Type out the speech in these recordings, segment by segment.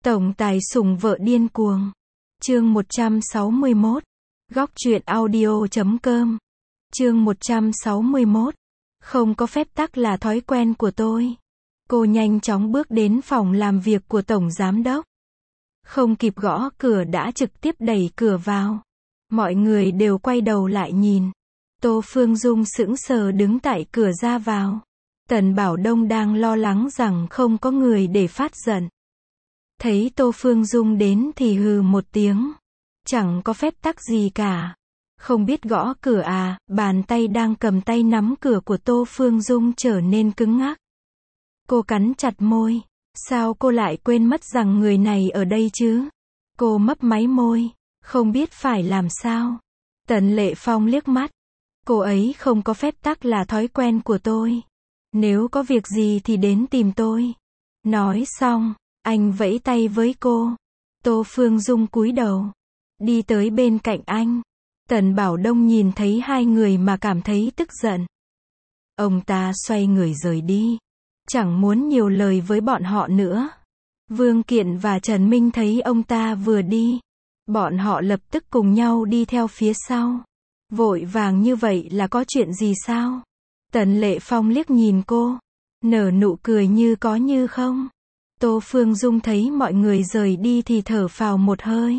Tổng tài sủng vợ điên cuồng. Chương 161. Góc truyện audio.com. Chương 161. Không có phép tắc là thói quen của tôi. Cô nhanh chóng bước đến phòng làm việc của tổng giám đốc. Không kịp gõ cửa đã trực tiếp đẩy cửa vào. Mọi người đều quay đầu lại nhìn. Tô Phương Dung sững sờ đứng tại cửa ra vào. Tần Bảo Đông đang lo lắng rằng không có người để phát giận. Thấy Tô Phương Dung đến thì hừ một tiếng. Chẳng có phép tắc gì cả. Không biết gõ cửa à? Bàn tay đang cầm tay nắm cửa của Tô Phương Dung trở nên cứng ngắc. Cô cắn chặt môi. Sao cô lại quên mất rằng người này ở đây chứ? Cô mấp máy môi. Không biết phải làm sao. Tần Lệ Phong liếc mắt. Cô ấy không có phép tắc là thói quen của tôi. Nếu có việc gì thì đến tìm tôi. Nói xong, anh vẫy tay với cô. Tô Phương Dung cúi đầu. Đi tới bên cạnh anh. Tần Bảo Đông nhìn thấy hai người mà cảm thấy tức giận. Ông ta xoay người rời đi. Chẳng muốn nhiều lời với bọn họ nữa. Vương Kiện và Trần Minh thấy ông ta vừa đi. Bọn họ lập tức cùng nhau đi theo phía sau. Vội vàng như vậy là có chuyện gì sao? Tần Lệ Phong liếc nhìn cô. Nở nụ cười như có như không. Tô Phương Dung thấy mọi người rời đi thì thở phào một hơi.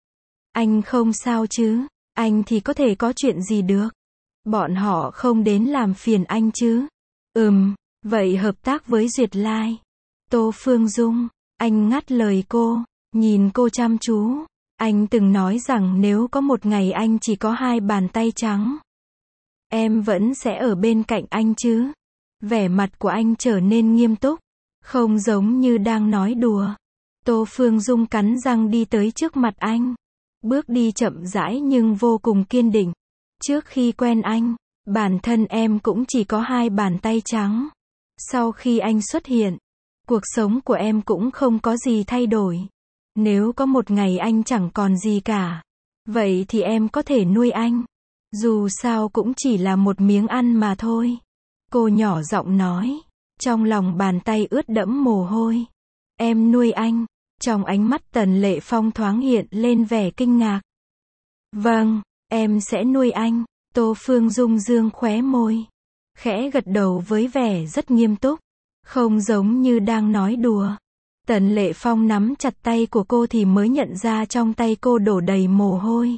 Anh không sao chứ? Anh thì có thể có chuyện gì được? Bọn họ không đến làm phiền anh chứ? Vậy hợp tác với Duyệt Lai. Tô Phương Dung, anh ngắt lời cô, nhìn cô chăm chú. Anh từng nói rằng nếu có một ngày anh chỉ có hai bàn tay trắng, em vẫn sẽ ở bên cạnh anh chứ? Vẻ mặt của anh trở nên nghiêm túc, không giống như đang nói đùa. Tô Phương Dung cắn răng đi tới trước mặt anh. Bước đi chậm rãi nhưng vô cùng kiên định. Trước khi quen anh, bản thân em cũng chỉ có hai bàn tay trắng. Sau khi anh xuất hiện, cuộc sống của em cũng không có gì thay đổi. Nếu có một ngày anh chẳng còn gì cả, vậy thì em có thể nuôi anh. Dù sao cũng chỉ là một miếng ăn mà thôi. Cô nhỏ giọng nói, trong lòng bàn tay ướt đẫm mồ hôi. Em nuôi anh. Trong ánh mắt Tần Lệ Phong thoáng hiện lên vẻ kinh ngạc. Vâng, em sẽ nuôi anh. Tô Phương Dung dương khóe môi. Khẽ gật đầu với vẻ rất nghiêm túc. Không giống như đang nói đùa. Tần Lệ Phong nắm chặt tay của cô thì mới nhận ra trong tay cô đổ đầy mồ hôi.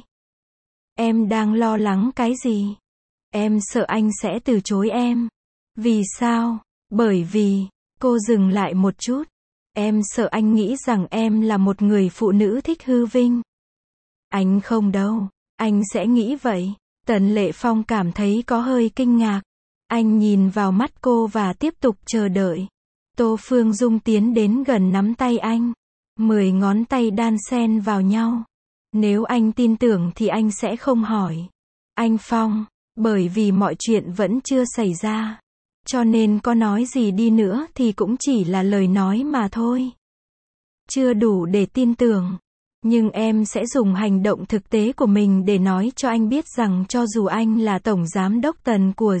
Em đang lo lắng cái gì? Em sợ anh sẽ từ chối em. Vì sao? Bởi vì, cô dừng lại một chút. Em sợ anh nghĩ rằng em là một người phụ nữ thích hư vinh. Anh không đâu. Anh sẽ nghĩ vậy. Tần Lệ Phong cảm thấy có hơi kinh ngạc. Anh nhìn vào mắt cô và tiếp tục chờ đợi. Tô Phương Dung tiến đến gần nắm tay anh. 10 ngón tay đan xen vào nhau. Nếu anh tin tưởng thì anh sẽ không hỏi. Anh Phong, bởi vì mọi chuyện vẫn chưa xảy ra. Cho nên có nói gì đi nữa thì cũng chỉ là lời nói mà thôi. Chưa đủ để tin tưởng. Nhưng em sẽ dùng hành động thực tế của mình để nói cho anh biết rằng cho dù anh là tổng giám đốc Tần của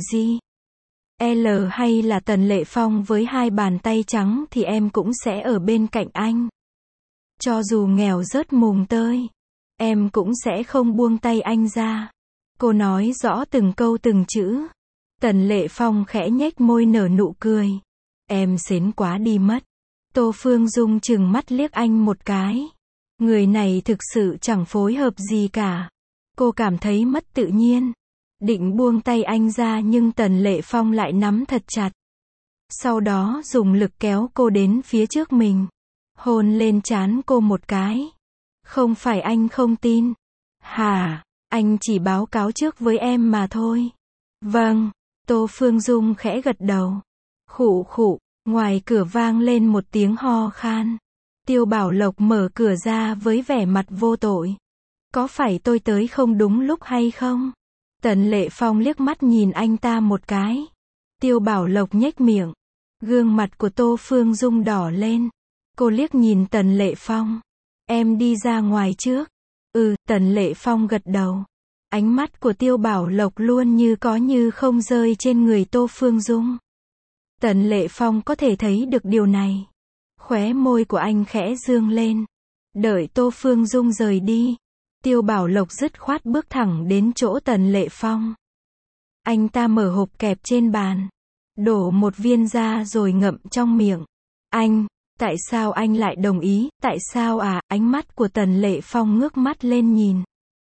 L hay là Tần Lệ Phong với hai bàn tay trắng thì em cũng sẽ ở bên cạnh anh. Cho dù nghèo rớt mùng tơi, em cũng sẽ không buông tay anh ra. Cô nói rõ từng câu từng chữ. Tần Lệ Phong khẽ nhếch môi nở nụ cười. Em xến quá đi mất. Tô Phương Dung trừng mắt liếc anh một cái. Người này thực sự chẳng phối hợp gì cả. Cô cảm thấy mất tự nhiên. Định buông tay anh ra nhưng Tần Lệ Phong lại nắm thật chặt. Sau đó dùng lực kéo cô đến phía trước mình. Hôn lên trán cô một cái. Không phải anh không tin. Hả? Anh chỉ báo cáo trước với em mà thôi. Vâng. Tô Phương Dung khẽ gật đầu. Khụ khụ. Ngoài cửa vang lên một tiếng ho khan. Tiêu Bảo Lộc mở cửa ra với vẻ mặt vô tội. Có phải tôi tới không đúng lúc hay không? Tần Lệ Phong liếc mắt nhìn anh ta một cái. Tiêu Bảo Lộc nhếch miệng. Gương mặt của Tô Phương Dung đỏ lên. Cô liếc nhìn Tần Lệ Phong. Em đi ra ngoài trước. Tần Lệ Phong gật đầu. Ánh mắt của Tiêu Bảo Lộc luôn như có như không rơi trên người Tô Phương Dung. Tần Lệ Phong có thể thấy được điều này. Khóe môi của anh khẽ dương lên. Đợi Tô Phương Dung rời đi, Tiêu Bảo Lộc dứt khoát bước thẳng đến chỗ Tần Lệ Phong. Anh ta mở hộp kẹp trên bàn, đổ một viên ra rồi ngậm trong miệng. Anh, tại sao anh lại đồng ý, tại sao à? Ánh mắt của Tần Lệ Phong ngước mắt lên nhìn.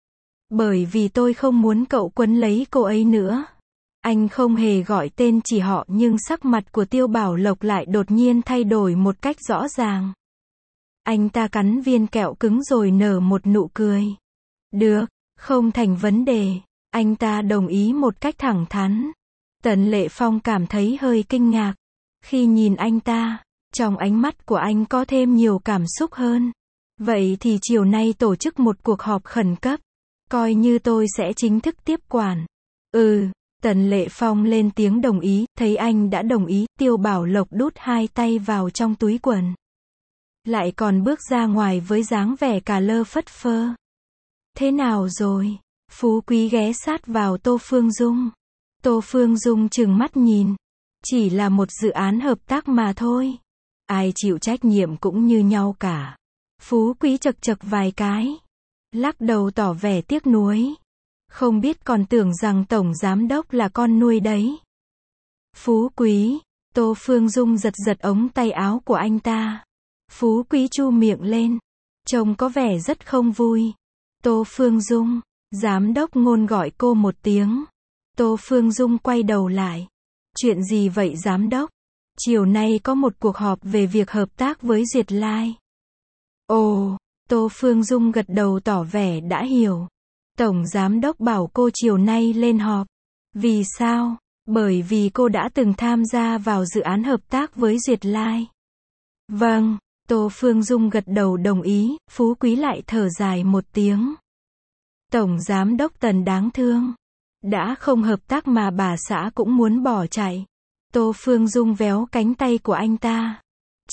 Bởi vì tôi không muốn cậu quấn lấy cô ấy nữa. Anh không hề gọi tên chỉ họ, nhưng sắc mặt của Tiêu Bảo Lộc lại đột nhiên thay đổi một cách rõ ràng. Anh ta cắn viên kẹo cứng rồi nở một nụ cười. Được, không thành vấn đề. Anh ta đồng ý một cách thẳng thắn. Tần Lệ Phong cảm thấy hơi kinh ngạc. Khi nhìn anh ta, trong ánh mắt của anh có thêm nhiều cảm xúc hơn. Vậy thì chiều nay tổ chức một cuộc họp khẩn cấp. Coi như tôi sẽ chính thức tiếp quản. Tần Lệ Phong lên tiếng đồng ý. Thấy anh đã đồng ý, Tiêu Bảo Lộc đút hai tay vào trong túi quần. Lại còn bước ra ngoài với dáng vẻ cà lơ phất phơ. Thế nào rồi? Phú Quý ghé sát vào Tô Phương Dung. Tô Phương Dung trừng mắt nhìn. Chỉ là một dự án hợp tác mà thôi. Ai chịu trách nhiệm cũng như nhau cả. Phú Quý chật chật vài cái. Lắc đầu tỏ vẻ tiếc nuối. Không biết còn tưởng rằng Tổng Giám Đốc là con nuôi đấy. Phú Quý. Tô Phương Dung giật giật ống tay áo của anh ta. Phú Quý chu miệng lên. Trông có vẻ rất không vui. Tô Phương Dung. Giám đốc Ngôn gọi cô một tiếng. Tô Phương Dung quay đầu lại. Chuyện gì vậy giám đốc? Chiều nay có một cuộc họp về việc hợp tác với Duyệt Lai. Ồ, Tô Phương Dung gật đầu tỏ vẻ đã hiểu. Tổng giám đốc bảo cô chiều nay lên họp. Vì sao? Bởi vì cô đã từng tham gia vào dự án hợp tác với Duyệt Lai. Vâng, Tô Phương Dung gật đầu đồng ý. Phú Quý lại thở dài một tiếng. Tổng giám đốc Tần đáng thương. Đã không hợp tác mà bà xã cũng muốn bỏ chạy. Tô Phương Dung véo cánh tay của anh ta.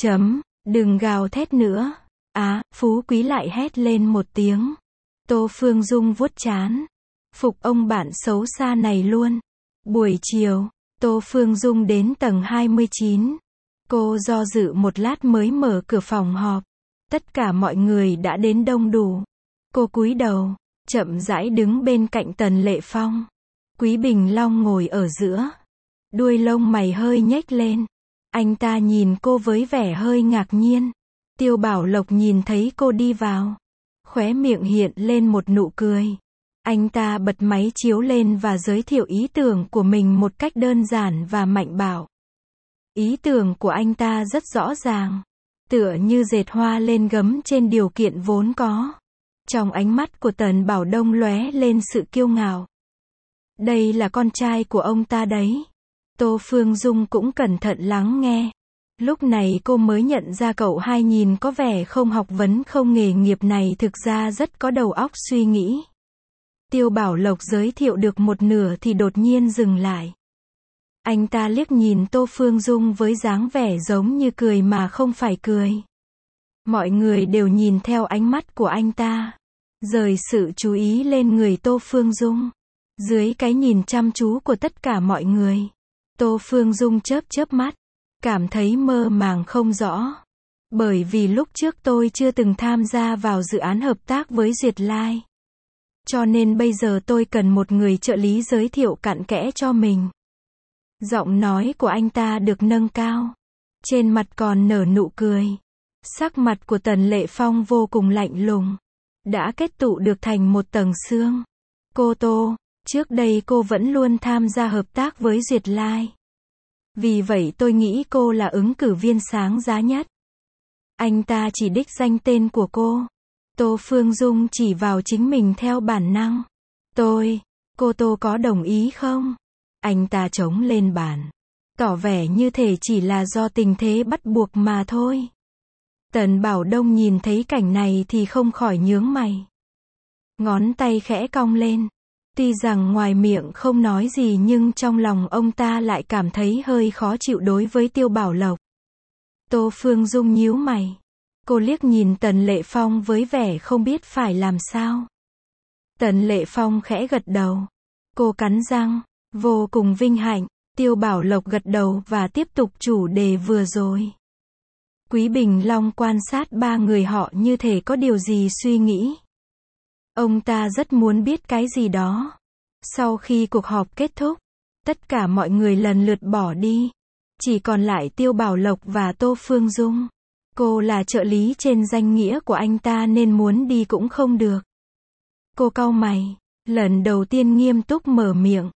Đừng gào thét nữa. Phú Quý lại hét lên một tiếng. Tô Phương Dung vuốt trán. Phục ông bạn xấu xa này luôn. Buổi chiều, Tô Phương Dung đến tầng 29. Cô do dự một lát mới mở cửa phòng họp. Tất cả mọi người đã đến đông đủ. Cô cúi đầu, chậm rãi đứng bên cạnh Tần Lệ Phong. Quý Bình Long ngồi ở giữa. Đuôi lông mày hơi nhếch lên. Anh ta nhìn cô với vẻ hơi ngạc nhiên. Tiêu Bảo Lộc nhìn thấy cô đi vào. Khóe miệng hiện lên một nụ cười. Anh ta bật máy chiếu lên và giới thiệu ý tưởng của mình một cách đơn giản và mạnh bạo. Ý tưởng của anh ta rất rõ ràng. Tựa như dệt hoa lên gấm trên điều kiện vốn có. Trong ánh mắt của Tần Bảo Đông lóe lên sự kiêu ngạo. Đây là con trai của ông ta đấy. Tô Phương Dung cũng cẩn thận lắng nghe. Lúc này cô mới nhận ra cậu hai nhìn có vẻ không học vấn không nghề nghiệp này thực ra rất có đầu óc suy nghĩ. Tiêu Bảo Lộc giới thiệu được một nửa thì đột nhiên dừng lại. Anh ta liếc nhìn Tô Phương Dung với dáng vẻ giống như cười mà không phải cười. Mọi người đều nhìn theo ánh mắt của anh ta. Rời sự chú ý lên người Tô Phương Dung. Dưới cái nhìn chăm chú của tất cả mọi người, Tô Phương Dung chớp chớp mắt. Cảm thấy mơ màng không rõ. Bởi vì lúc trước tôi chưa từng tham gia vào dự án hợp tác với Duyệt Lai. Cho nên bây giờ tôi cần một người trợ lý giới thiệu cặn kẽ cho mình. Giọng nói của anh ta được nâng cao. Trên mặt còn nở nụ cười. Sắc mặt của Tần Lệ Phong vô cùng lạnh lùng. Đã kết tụ được thành một tầng xương. Cô Tô, trước đây cô vẫn luôn tham gia hợp tác với Duyệt Lai. Vì vậy tôi nghĩ cô là ứng cử viên sáng giá nhất. Anh ta chỉ đích danh tên của cô. Tô Phương Dung chỉ vào chính mình theo bản năng. Cô Tô có đồng ý không? Anh ta chống lên bàn. Tỏ vẻ như thể chỉ là do tình thế bắt buộc mà thôi. Tần Bảo Đông nhìn thấy cảnh này thì không khỏi nhướng mày. Ngón tay khẽ cong lên. Tuy rằng ngoài miệng không nói gì nhưng trong lòng ông ta lại cảm thấy hơi khó chịu đối với Tiêu Bảo Lộc. Tô Phương Dung nhíu mày. Cô liếc nhìn Tần Lệ Phong với vẻ không biết phải làm sao. Tần Lệ Phong khẽ gật đầu. Cô cắn răng. Vô cùng vinh hạnh. Tiêu Bảo Lộc gật đầu và tiếp tục chủ đề vừa rồi. Quý Bình Long quan sát ba người họ như thể có điều gì suy nghĩ. Ông ta rất muốn biết cái gì đó. Sau khi cuộc họp kết thúc, tất cả mọi người lần lượt bỏ đi. Chỉ còn lại Tiêu Bảo Lộc và Tô Phương Dung. Cô là trợ lý trên danh nghĩa của anh ta nên muốn đi cũng không được. Cô cau mày, lần đầu tiên nghiêm túc mở miệng.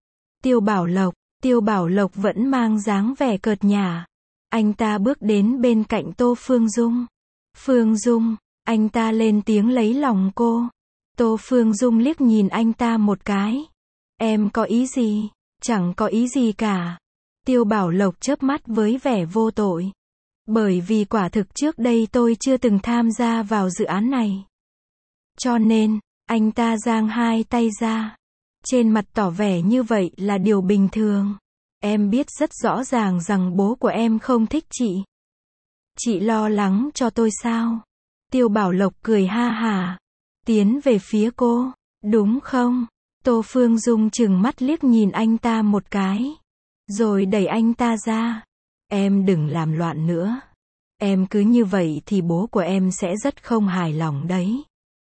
Tiêu Bảo Lộc vẫn mang dáng vẻ cợt nhả. Anh ta bước đến bên cạnh Tô Phương Dung. Phương Dung, anh ta lên tiếng lấy lòng cô. Tô Phương Dung liếc nhìn anh ta một cái. Em có ý gì? Chẳng có ý gì cả. Tiêu Bảo Lộc chớp mắt với vẻ vô tội. Bởi vì quả thực trước đây tôi chưa từng tham gia vào dự án này. Cho nên, anh ta giang hai tay ra. Trên mặt tỏ vẻ như vậy là điều bình thường. Em biết rất rõ ràng rằng bố của em không thích chị. Chị lo lắng cho tôi sao? Tiêu Bảo Lộc cười ha hả. Tiến về phía cô. Đúng không? Tô Phương Dung chừng mắt liếc nhìn anh ta một cái. Rồi đẩy anh ta ra. Em đừng làm loạn nữa. Em cứ như vậy thì bố của em sẽ rất không hài lòng đấy.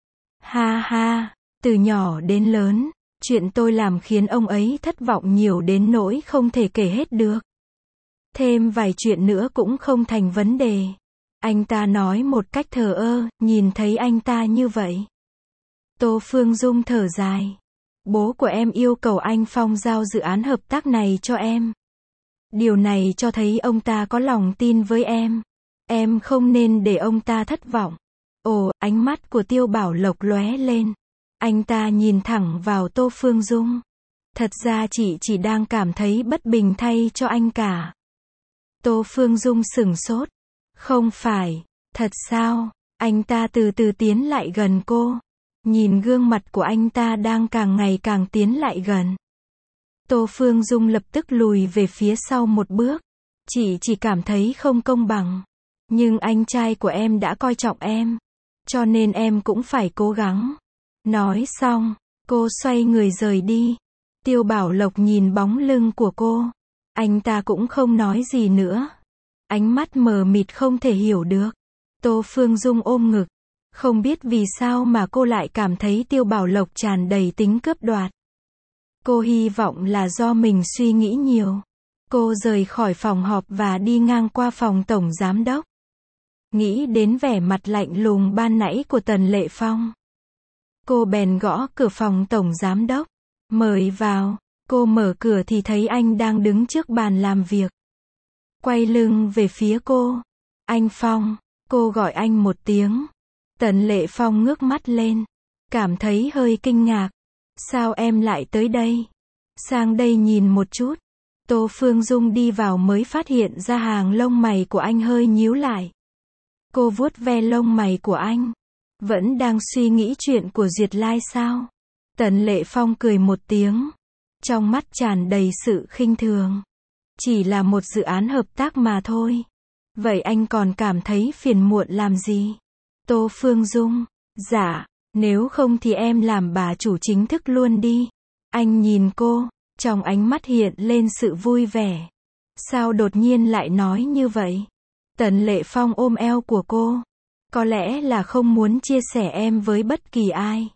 Ha ha, từ nhỏ đến lớn, chuyện tôi làm khiến ông ấy thất vọng nhiều đến nỗi không thể kể hết được. Thêm vài chuyện nữa cũng không thành vấn đề. Anh ta nói một cách thờ ơ, nhìn thấy anh ta như vậy. Tô Phương Dung thở dài. Bố của em yêu cầu anh Phong giao dự án hợp tác này cho em. Điều này cho thấy ông ta có lòng tin với em. Em không nên để ông ta thất vọng. Ồ, ánh mắt của Tiêu Bảo Lộc lóe lên. Anh ta nhìn thẳng vào Tô Phương Dung. Thật ra chị chỉ đang cảm thấy bất bình thay cho anh cả. Tô Phương Dung sửng sốt. Không phải, thật sao? Anh ta từ từ tiến lại gần cô. Nhìn gương mặt của anh ta đang càng ngày càng tiến lại gần. Tô Phương Dung lập tức lùi về phía sau một bước. Chị chỉ cảm thấy không công bằng. Nhưng anh trai của em đã coi trọng em. Cho nên em cũng phải cố gắng. Nói xong, cô xoay người rời đi. Tiêu Bảo Lộc nhìn bóng lưng của cô. Anh ta cũng không nói gì nữa. Ánh mắt mờ mịt không thể hiểu được. Tô Phương Dung ôm ngực. Không biết vì sao mà cô lại cảm thấy Tiêu Bảo Lộc tràn đầy tính cướp đoạt. Cô hy vọng là do mình suy nghĩ nhiều. Cô rời khỏi phòng họp và đi ngang qua phòng tổng giám đốc. Nghĩ đến vẻ mặt lạnh lùng ban nãy của Tần Lệ Phong. Cô bèn gõ cửa phòng tổng giám đốc. Mời vào. Cô mở cửa thì thấy anh đang đứng trước bàn làm việc. Quay lưng về phía cô. Anh Phong. Cô gọi anh một tiếng. Tần Lệ Phong ngước mắt lên. Cảm thấy hơi kinh ngạc. Sao em lại tới đây? Sang đây nhìn một chút. Tô Phương Dung đi vào mới phát hiện ra hàng lông mày của anh hơi nhíu lại. Cô vuốt ve lông mày của anh. Vẫn đang suy nghĩ chuyện của Duyệt Lai sao? Tần Lệ Phong cười một tiếng. Trong mắt tràn đầy sự khinh thường. Chỉ là một dự án hợp tác mà thôi. Vậy anh còn cảm thấy phiền muộn làm gì? Tô Phương Dung. Dạ, nếu không thì em làm bà chủ chính thức luôn đi. Anh nhìn cô, trong ánh mắt hiện lên sự vui vẻ. Sao đột nhiên lại nói như vậy? Tần Lệ Phong ôm eo của cô. Có lẽ là không muốn chia sẻ em với bất kỳ ai.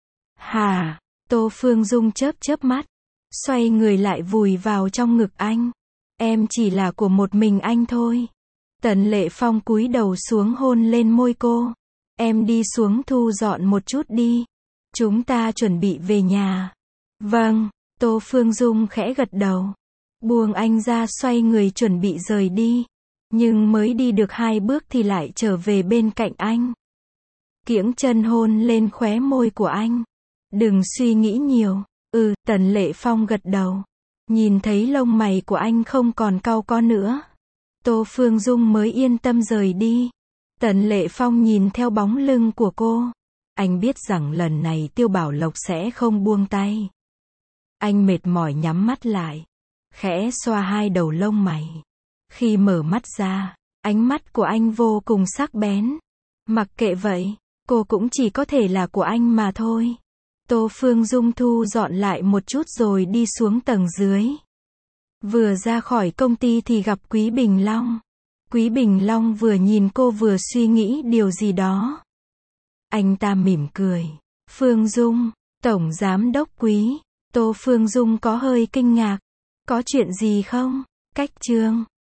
Hả? Tô Phương Dung chớp chớp mắt. Xoay người lại vùi vào trong ngực anh. Em chỉ là của một mình anh thôi. Tần Lệ Phong cúi đầu xuống hôn lên môi cô. Em đi xuống thu dọn một chút đi. Chúng ta chuẩn bị về nhà. Vâng, Tô Phương Dung khẽ gật đầu. Buông anh ra xoay người chuẩn bị rời đi. Nhưng mới đi được 2 bước thì lại trở về bên cạnh anh. Kiễng chân hôn lên khóe môi của anh. Đừng suy nghĩ nhiều. Tần Lệ Phong gật đầu. Nhìn thấy lông mày của anh không còn cau có nữa. Tô Phương Dung mới yên tâm rời đi. Tần Lệ Phong nhìn theo bóng lưng của cô. Anh biết rằng lần này Tiêu Bảo Lộc sẽ không buông tay. Anh mệt mỏi nhắm mắt lại. Khẽ xoa hai đầu lông mày. Khi mở mắt ra, ánh mắt của anh vô cùng sắc bén. Mặc kệ vậy, cô cũng chỉ có thể là của anh mà thôi. Tô Phương Dung thu dọn lại một chút rồi đi xuống tầng dưới. Vừa ra khỏi công ty thì gặp Quý Bình Long. Quý Bình Long vừa nhìn cô vừa suy nghĩ điều gì đó. Anh ta mỉm cười. Phương Dung, Tổng Giám đốc Quý. Tô Phương Dung có hơi kinh ngạc. Có chuyện gì không? Cách Trương.